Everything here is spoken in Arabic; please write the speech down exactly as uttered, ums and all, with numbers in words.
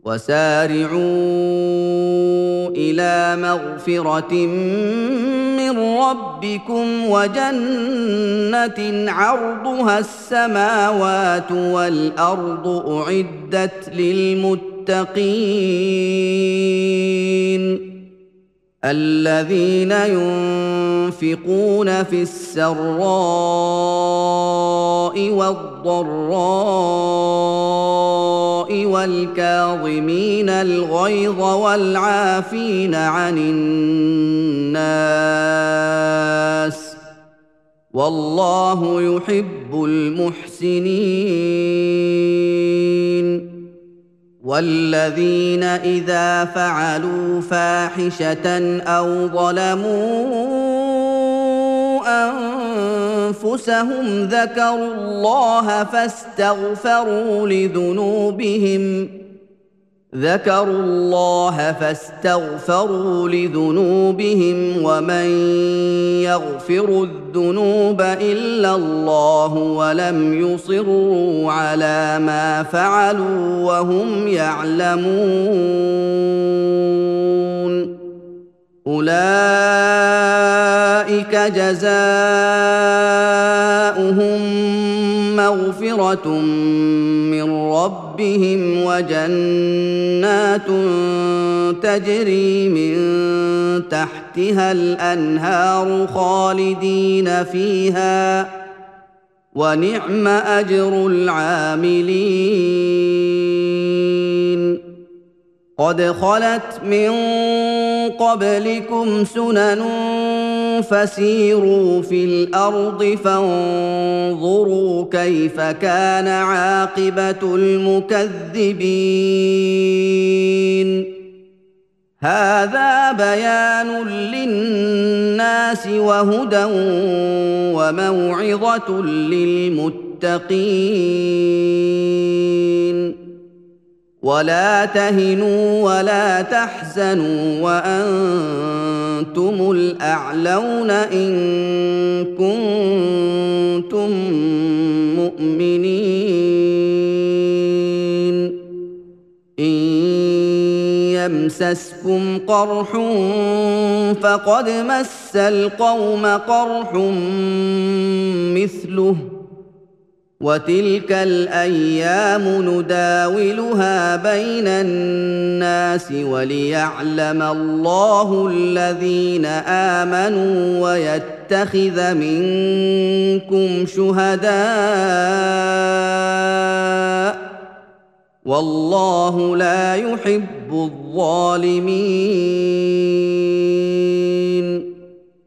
وسارعوا إلى مغفرة من ربكم وجنة عرضها السماوات والأرض أعدت للمتقين الذين ينفقون في السراء والضراء والكاظمين الغيظ والعافين عن الناس والله يحب المحسنين والذين إذا فعلوا فاحشة أو ظلموا أنفسهم ذكروا الله فاستغفروا لذنوبهم ذكروا الله فاستغفروا لذنوبهم ومن يغفر الذنوب إلا الله ولم يصروا على ما فعلوا وهم يعلمون أولئك جزاؤهم مغفرة من ربهم وجنات تجري من تحتها الأنهار خالدين فيها ونعم أجر العاملين قد خلت من قبلكم سنن فسيروا في الأرض فانظروا كيف كان عاقبة المكذبين هذا بيان للناس وهدى وموعظة للمتقين ولا تهنوا ولا تحزنوا وأنتم الأعلون إن كنتم مؤمنين إن يمسسكم قرح فقد مس القوم قرح مثله وتلك الأيام نداولها بين الناس وليعلم الله الذين آمنوا ويتخذ منكم شهداء والله لا يحب الظالمين